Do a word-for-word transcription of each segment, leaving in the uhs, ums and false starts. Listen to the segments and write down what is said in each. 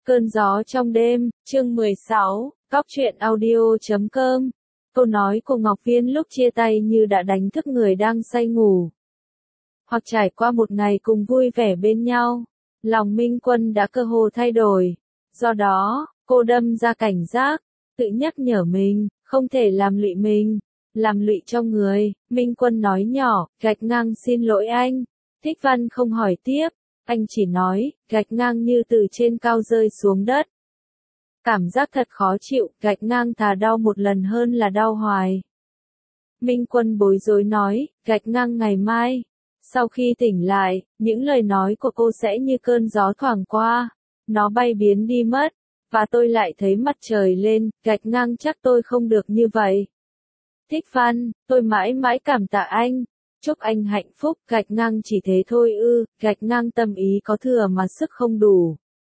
Cơn gió trong đêm, chương mười sáu, cóc truyện audio chấm com. Câu nói của Ngọc Viên lúc chia tay như đã đánh thức người đang say ngủ. Hoặc trải qua một ngày cùng vui vẻ bên nhau, lòng Minh Quân đã cơ hồ thay đổi. Do đó, cô đâm ra cảnh giác, tự nhắc nhở mình, không thể làm lụy mình, làm lụy cho người. Minh Quân nói nhỏ, gạch ngang xin lỗi anh. Thích Văn không hỏi tiếp. Anh chỉ nói, gạch ngang như từ trên cao rơi xuống đất. Cảm giác thật khó chịu, gạch ngang thà đau một lần hơn là đau hoài. Minh Quân bối rối nói, gạch ngang ngày mai. Sau khi tỉnh lại, những lời nói của cô sẽ như cơn gió thoảng qua. Nó bay biến đi mất. Và tôi lại thấy mặt trời lên, gạch ngang chắc tôi không được như vậy. Thích Văn, tôi mãi mãi cảm tạ anh. Chúc anh hạnh phúc, gạch ngang chỉ thế thôi ư, gạch ngang tâm ý có thừa mà sức không đủ.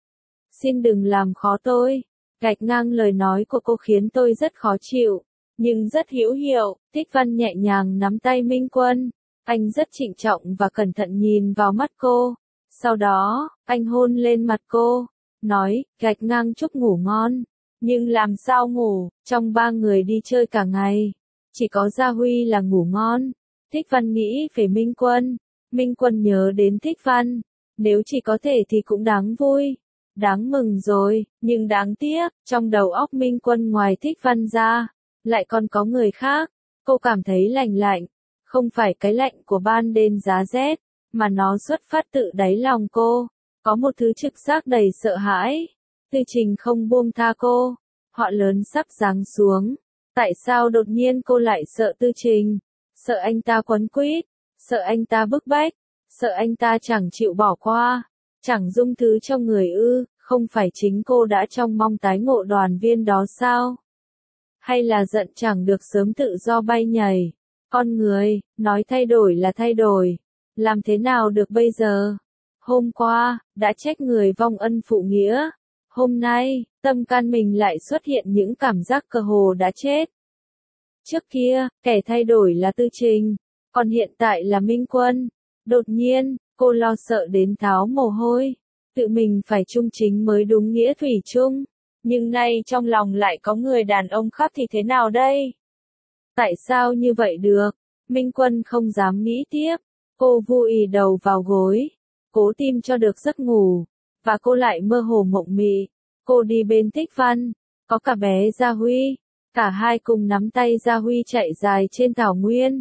Xin đừng làm khó tôi. Gạch ngang lời nói của cô khiến tôi rất khó chịu, nhưng rất hữu hiệu. Thích Văn nhẹ nhàng nắm tay Minh Quân. Anh rất trịnh trọng và cẩn thận nhìn vào mắt cô. Sau đó, anh hôn lên mặt cô, nói, gạch ngang chúc ngủ ngon. Nhưng làm sao ngủ, trong ba người đi chơi cả ngày, chỉ có Gia Huy là ngủ ngon. Thích Văn nghĩ về Minh Quân. Minh Quân nhớ đến Thích Văn. Nếu chỉ có thể thì cũng đáng vui. Đáng mừng rồi, nhưng đáng tiếc, trong đầu óc Minh Quân ngoài Thích Văn ra, lại còn có người khác. Cô cảm thấy lạnh lạnh. Không phải cái lạnh của ban đêm giá rét, mà nó xuất phát tự đáy lòng cô. Có một thứ trực giác đầy sợ hãi. Tư Trình không buông tha cô. Họ lớn sắp giáng xuống. Tại sao đột nhiên cô lại sợ Tư Trình? Sợ anh ta quấn quýt, sợ anh ta bức bách, sợ anh ta chẳng chịu bỏ qua, chẳng dung thứ trong người ư, không phải chính cô đã trông mong tái ngộ đoàn viên đó sao? Hay là giận chẳng được sớm tự do bay nhảy? Con người, nói thay đổi là thay đổi, làm thế nào được bây giờ? Hôm qua, đã trách người vong ân phụ nghĩa, hôm nay, tâm can mình lại xuất hiện những cảm giác cơ hồ đã chết. Trước kia, kẻ thay đổi là Tư Trình, còn hiện tại là Minh Quân. Đột nhiên, cô lo sợ đến tháo mồ hôi. Tự mình phải trung chính mới đúng nghĩa thủy chung. Nhưng nay trong lòng lại có người đàn ông khác thì thế nào đây? Tại sao như vậy được? Minh Quân không dám nghĩ tiếp. Cô vùi đầu vào gối, cố tìm cho được giấc ngủ. Và cô lại mơ hồ mộng mị. Cô đi bên Thích Văn, có cả bé Gia Huy. Cả hai cùng nắm tay Gia Huy chạy dài trên thảo nguyên.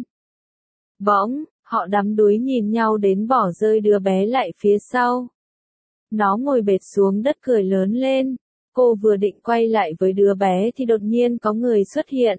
Bỗng, họ đắm đuối nhìn nhau đến bỏ rơi đứa bé lại phía sau. Nó ngồi bệt xuống đất cười lớn lên. Cô vừa định quay lại với đứa bé thì đột nhiên có người xuất hiện.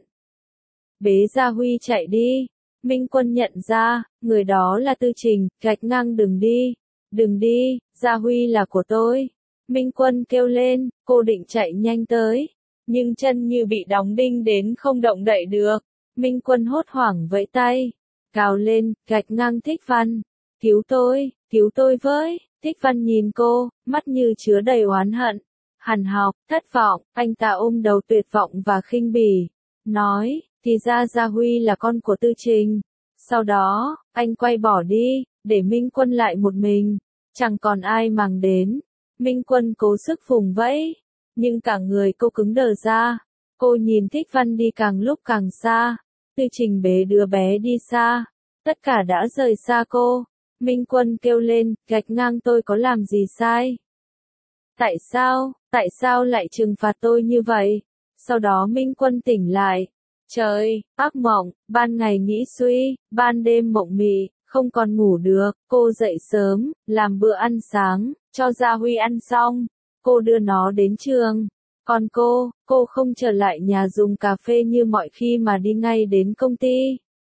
Bế Gia Huy chạy đi. Minh Quân nhận ra, người đó là Tư Trình, gạch ngang đừng đi. Đừng đi, Gia Huy là của tôi. Minh Quân kêu lên, cô định chạy nhanh tới. Nhưng chân như bị đóng đinh đến không động đậy được. Minh Quân hốt hoảng vẫy tay, gào lên, gạch ngang Thích Văn. Cứu tôi, cứu tôi với. Thích Văn nhìn cô, mắt như chứa đầy oán hận, hằn học, thất vọng. Anh ta ôm đầu tuyệt vọng và khinh bỉ, nói, thì ra Gia Huy là con của Tư Trình. Sau đó, anh quay bỏ đi, để Minh Quân lại một mình. Chẳng còn ai màng đến. Minh Quân cố sức vùng vẫy, nhưng cả người cô cứng đờ ra. Cô nhìn Thích Văn đi càng lúc càng xa. Tư Trình bế đứa bé đi xa. Tất cả đã rời xa cô. Minh Quân kêu lên, gạch ngang tôi có làm gì sai? Tại sao, tại sao lại trừng phạt tôi như vậy? Sau đó Minh Quân tỉnh lại. Trời, ác mộng, ban ngày nghĩ suy, ban đêm mộng mị, không còn ngủ được. Cô dậy sớm, làm bữa ăn sáng, cho Gia Huy ăn xong. Cô đưa nó đến trường. Còn cô, cô không trở lại nhà dùng cà phê như mọi khi mà đi ngay đến công ty.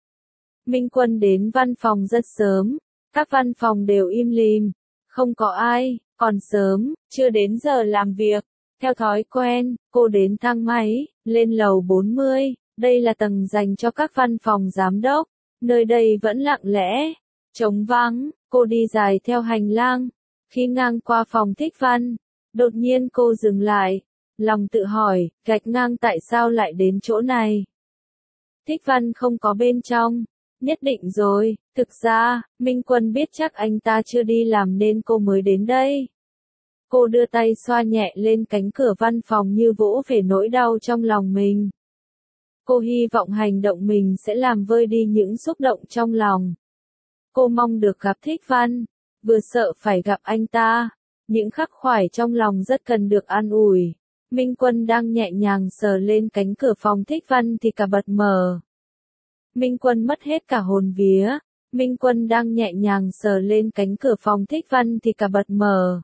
Minh Quân đến văn phòng rất sớm. Các văn phòng đều im lìm. Không có ai, còn sớm, chưa đến giờ làm việc. Theo thói quen, cô đến thang máy, lên lầu bốn mươi. Đây là tầng dành cho các văn phòng giám đốc. Nơi đây vẫn lặng lẽ, trống vắng. Cô đi dài theo hành lang. Khi ngang qua phòng Thích Văn, đột nhiên cô dừng lại. Lòng tự hỏi, gạch ngang tại sao lại đến chỗ này? Thích Văn không có bên trong. Nhất định rồi, thực ra, Minh Quân biết chắc anh ta chưa đi làm nên cô mới đến đây. Cô đưa tay xoa nhẹ lên cánh cửa văn phòng như vỗ về nỗi đau trong lòng mình. Cô hy vọng hành động mình sẽ làm vơi đi những xúc động trong lòng. Cô mong được gặp Thích Văn, vừa sợ phải gặp anh ta. Những khắc khoải trong lòng rất cần được an ủi. Minh Quân đang nhẹ nhàng sờ lên cánh cửa phòng Thích Văn thì cả bật mở. Minh Quân mất hết cả hồn vía. Minh Quân đang nhẹ nhàng sờ lên cánh cửa phòng Thích Văn thì cả bật mở.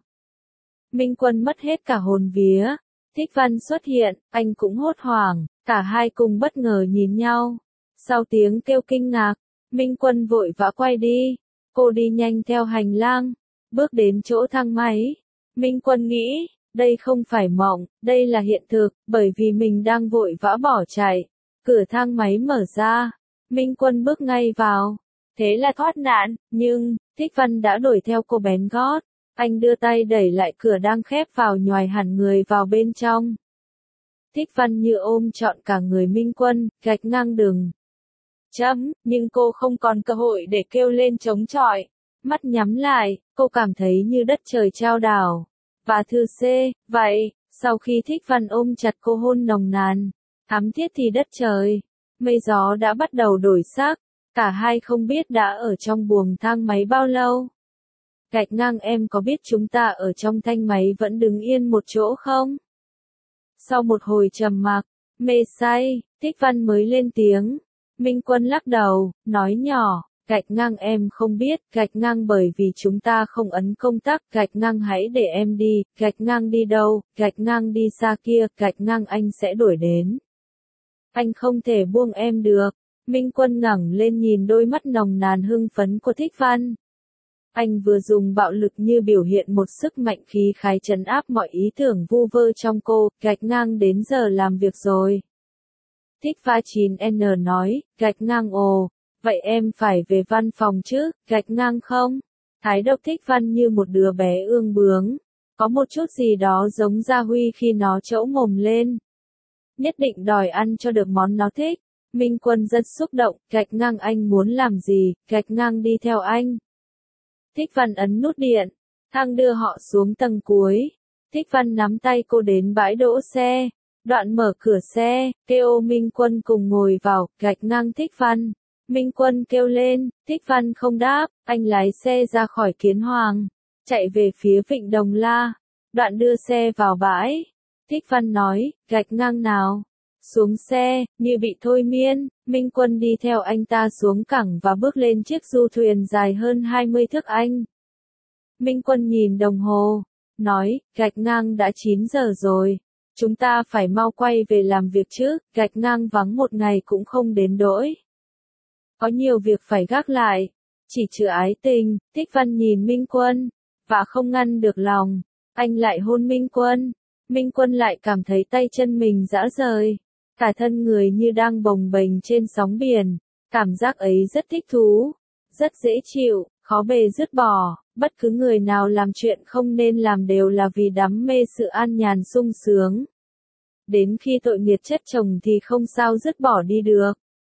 Minh Quân mất hết cả hồn vía. Thích Văn xuất hiện, anh cũng hốt hoảng, cả hai cùng bất ngờ nhìn nhau. Sau tiếng kêu kinh ngạc, Minh Quân vội vã quay đi. Cô đi nhanh theo hành lang, bước đến chỗ thang máy. Minh Quân nghĩ, đây không phải mộng, đây là hiện thực, bởi vì mình đang vội vã bỏ chạy. Cửa thang máy mở ra, Minh Quân bước ngay vào. Thế là thoát nạn, nhưng, Thích Văn đã đuổi theo cô bén gót. Anh đưa tay đẩy lại cửa đang khép vào nhoài hẳn người vào bên trong. Thích Văn như ôm trọn cả người Minh Quân, gạch ngang đường. Chấm, nhưng cô không còn cơ hội để kêu lên chống chọi. Mắt nhắm lại, cô cảm thấy như đất trời trao đảo. Và thư C, vậy, sau khi Thích Văn ôm chặt cô hôn nồng nàn, thắm thiết thì đất trời, mây gió đã bắt đầu đổi sắc. Cả hai không biết đã ở trong buồng thang máy bao lâu. Gạch ngang em có biết chúng ta ở trong thang máy vẫn đứng yên một chỗ không? Sau một hồi trầm mặc, mê say, Thích Văn mới lên tiếng. Minh Quân lắc đầu, nói nhỏ, gạch ngang em không biết, gạch ngang bởi vì chúng ta không ấn công tắc, gạch ngang hãy để em đi, gạch ngang đi đâu, gạch ngang đi xa kia, gạch ngang anh sẽ đuổi đến. Anh không thể buông em được. Minh Quân ngẩng lên nhìn đôi mắt nồng nàn hưng phấn của Thích Văn. Anh vừa dùng bạo lực như biểu hiện một sức mạnh khí khái trấn áp mọi ý tưởng vu vơ trong cô, gạch ngang đến giờ làm việc rồi. Thích Pha chín N nói, gạch ngang ồ, vậy em phải về văn phòng chứ, gạch ngang không? Thái độ Thích Văn như một đứa bé ương bướng, có một chút gì đó giống Gia Huy khi nó trẫu mồm lên. Nhất định đòi ăn cho được món nó thích. Minh Quân rất xúc động, gạch ngang anh muốn làm gì, gạch ngang đi theo anh. Thích Văn ấn nút điện, thang đưa họ xuống tầng cuối. Thích Văn nắm tay cô đến bãi đỗ xe, đoạn mở cửa xe, kêu Minh Quân cùng ngồi vào, gạch ngang Thích Văn. Minh Quân kêu lên, Thích Văn không đáp, anh lái xe ra khỏi Kiến Hoàng, chạy về phía Vịnh Đồng La, đoạn đưa xe vào bãi. Thích Văn nói, gạch ngang nào. Xuống xe, như bị thôi miên, Minh Quân đi theo anh ta xuống cảng và bước lên chiếc du thuyền dài hơn hai mươi thước Anh. Minh Quân nhìn đồng hồ, nói, gạch ngang đã chín giờ rồi, chúng ta phải mau quay về làm việc chứ, gạch ngang vắng một ngày cũng không đến đỗi. Có nhiều việc phải gác lại, chỉ trừ ái tình. Thích Văn nhìn Minh Quân, và không ngăn được lòng, anh lại hôn Minh Quân. Minh Quân lại cảm thấy tay chân mình rã rời. Cả thân người như đang bồng bềnh trên sóng biển, cảm giác ấy rất thích thú, rất dễ chịu, khó bề dứt bỏ, bất cứ người nào làm chuyện không nên làm đều là vì đắm mê sự an nhàn sung sướng. Đến khi tội nghiệt chất chồng thì không sao dứt bỏ đi được.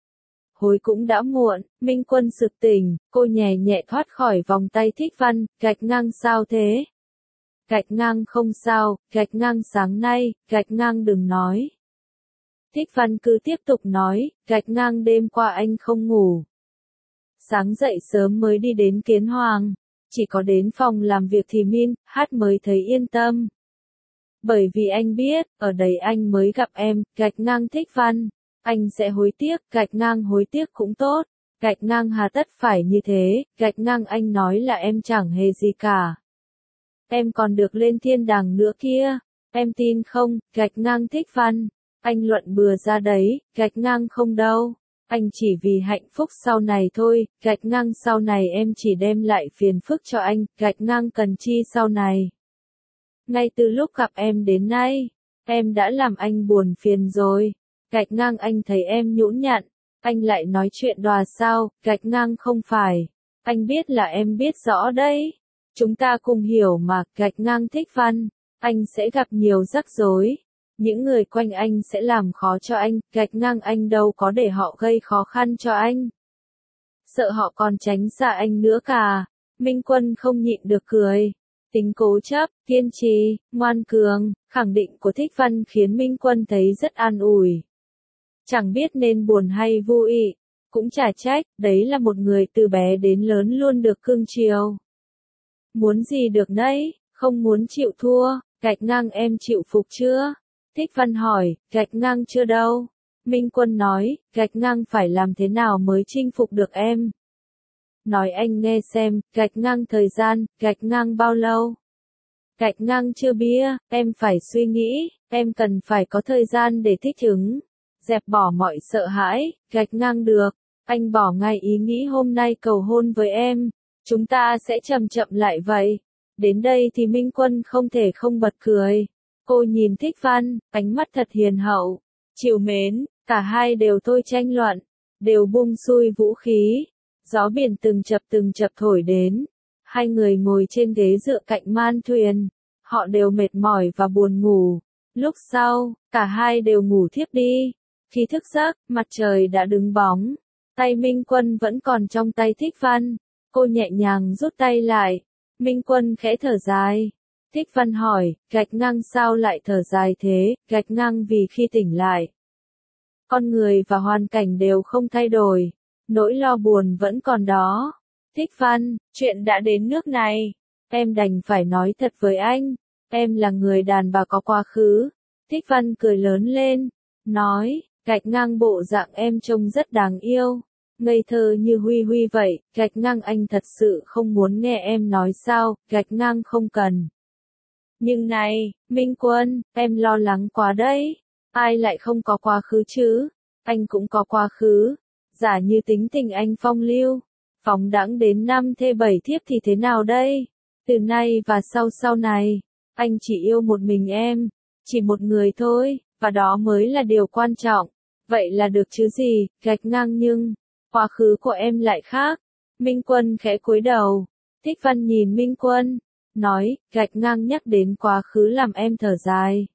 Hối cũng đã muộn, Minh Quân sực tỉnh, cô nhẹ nhẹ thoát khỏi vòng tay Thích Văn, gạch ngang sao thế? Gạch ngang không sao, gạch ngang sáng nay, gạch ngang đừng nói. Thích Văn cứ tiếp tục nói, gạch ngang đêm qua anh không ngủ. Sáng dậy sớm mới đi đến Kiến Hoàng, chỉ có đến phòng làm việc thì Min, hát mới thấy yên tâm. Bởi vì anh biết, ở đây anh mới gặp em, gạch ngang Thích Văn. Anh sẽ hối tiếc, gạch ngang hối tiếc cũng tốt. Gạch ngang hà tất phải như thế, gạch ngang anh nói là em chẳng hề gì cả. Em còn được lên thiên đàng nữa kia, em tin không, gạch ngang Thích Văn. Anh luận bừa ra đấy, gạch ngang không đâu. Anh chỉ vì hạnh phúc sau này thôi, gạch ngang sau này em chỉ đem lại phiền phức cho anh, gạch ngang cần chi sau này. Ngay từ lúc gặp em đến nay, em đã làm anh buồn phiền rồi. Gạch ngang anh thấy em nhũn nhặn, anh lại nói chuyện đòa sao, gạch ngang không phải. Anh biết là em biết rõ đấy. Chúng ta cùng hiểu mà, gạch ngang Thích Văn. Anh sẽ gặp nhiều rắc rối. Những người quanh anh sẽ làm khó cho anh, gạch ngang anh đâu có để họ gây khó khăn cho anh. Sợ họ còn tránh xa anh nữa cả. Minh Quân không nhịn được cười. Tính cố chấp, kiên trì, ngoan cường, khẳng định của Thích Văn khiến Minh Quân thấy rất an ủi. Chẳng biết nên buồn hay vui, cũng chả trách, đấy là một người từ bé đến lớn luôn được cưng chiều. Muốn gì được nấy, không muốn chịu thua, gạch ngang em chịu phục chưa? Thích Văn hỏi, gạch ngang chưa đâu. Minh Quân nói, gạch ngang phải làm thế nào mới chinh phục được em? Nói anh nghe xem, gạch ngang thời gian, gạch ngang bao lâu? Gạch ngang chưa bia, em phải suy nghĩ, em cần phải có thời gian để thích ứng. Dẹp bỏ mọi sợ hãi, gạch ngang được. Anh bỏ ngay ý nghĩ hôm nay cầu hôn với em. Chúng ta sẽ chậm chậm lại vậy. Đến đây thì Minh Quân không thể không bật cười. Cô nhìn Thích Văn, ánh mắt thật hiền hậu, trìu mến, cả hai đều thôi tranh luận, đều buông xuôi vũ khí. Gió biển từng chập từng chập thổi đến. Hai người ngồi trên ghế dựa cạnh man thuyền. Họ đều mệt mỏi và buồn ngủ. Lúc sau, cả hai đều ngủ thiếp đi. Khi thức giấc, mặt trời đã đứng bóng. Tay Minh Quân vẫn còn trong tay Thích Văn. Cô nhẹ nhàng rút tay lại. Minh Quân khẽ thở dài. Thích Văn hỏi, gạch ngang sao lại thở dài thế? Gạch ngang vì khi tỉnh lại, con người và hoàn cảnh đều không thay đổi. Nỗi lo buồn vẫn còn đó. Thích Văn, chuyện đã đến nước này. Em đành phải nói thật với anh. Em là người đàn bà có quá khứ. Thích Văn cười lớn lên. Nói, gạch ngang bộ dạng em trông rất đáng yêu. Ngây thơ như Huy Huy vậy. Gạch ngang anh thật sự không muốn nghe em nói sao. Gạch ngang không cần. Nhưng này, Minh Quân, em lo lắng quá đấy. Ai lại không có quá khứ chứ? Anh cũng có quá khứ. Giả như tính tình anh phong lưu, phóng đãng đến năm thê bảy thiếp thì thế nào đây? Từ nay và sau sau này, anh chỉ yêu một mình em, chỉ một người thôi, và đó mới là điều quan trọng. Vậy là được chứ gì, gạch ngang nhưng, quá khứ của em lại khác. Minh Quân khẽ cúi đầu. Thích Văn nhìn Minh Quân, nói, gạch ngang nhắc đến quá khứ làm em thở dài.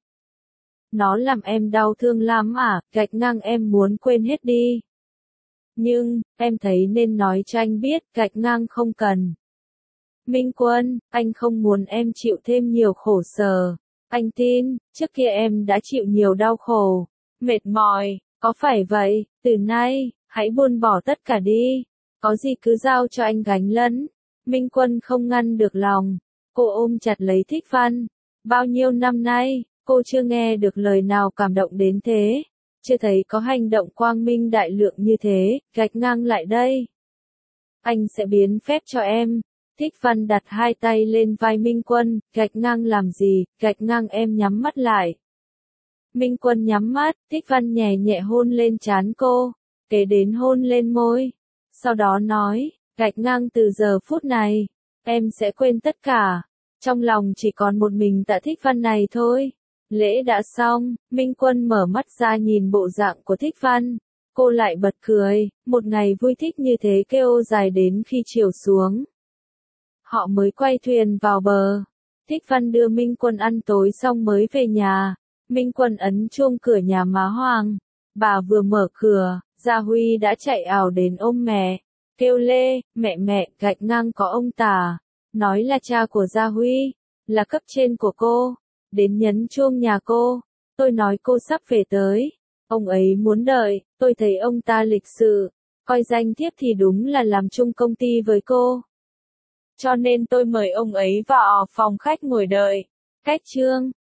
Nó làm em đau thương lắm à, gạch ngang em muốn quên hết đi. Nhưng, em thấy nên nói cho anh biết, gạch ngang không cần. Minh Quân, anh không muốn em chịu thêm nhiều khổ sở. Anh tin, trước kia em đã chịu nhiều đau khổ, mệt mỏi, có phải vậy? Từ nay, hãy buông bỏ tất cả đi. Có gì cứ giao cho anh gánh lẫn. Minh Quân không ngăn được lòng. Cô ôm chặt lấy Thích Văn. Bao nhiêu năm nay, cô chưa nghe được lời nào cảm động đến thế. Chưa thấy có hành động quang minh đại lượng như thế, gạch ngang lại đây. Anh sẽ biến phép cho em. Thích Văn đặt hai tay lên vai Minh Quân, gạch ngang làm gì, gạch ngang em nhắm mắt lại. Minh Quân nhắm mắt, Thích Văn nhẹ nhẹ hôn lên trán cô, kế đến hôn lên môi. Sau đó nói, gạch ngang từ giờ phút này, em sẽ quên tất cả. Trong lòng chỉ còn một mình Tạ Thích Văn này thôi. Lễ đã xong, Minh Quân mở mắt ra nhìn bộ dạng của Thích Văn. Cô lại bật cười, một ngày vui thích như thế kêu dài đến khi chiều xuống. Họ mới quay thuyền vào bờ. Thích Văn đưa Minh Quân ăn tối xong mới về nhà. Minh Quân ấn chuông cửa nhà má Hoàng. Bà vừa mở cửa, Gia Huy đã chạy ảo đến ôm mẹ. Kêu lê, mẹ mẹ, gạch ngang có ông Tả. Nói là cha của Gia Huy, là cấp trên của cô. Đến nhấn chuông nhà cô. Tôi nói cô sắp về tới. Ông ấy muốn đợi, tôi thấy ông ta lịch sự. Coi danh thiếp thì đúng là làm chung công ty với cô. Cho nên tôi mời ông ấy vào phòng khách ngồi đợi. Cách chương